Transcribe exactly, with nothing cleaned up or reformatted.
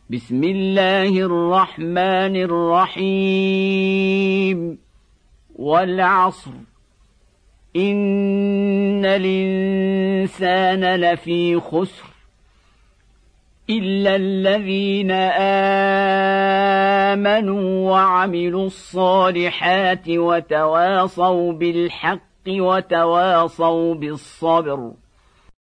بسم الله الرحمن الرحيم والعصر إن الإنسان لفي خسر إلا الذين آمنوا وعملوا الصالحات وتواصوا بالحق وتواصوا بالصبر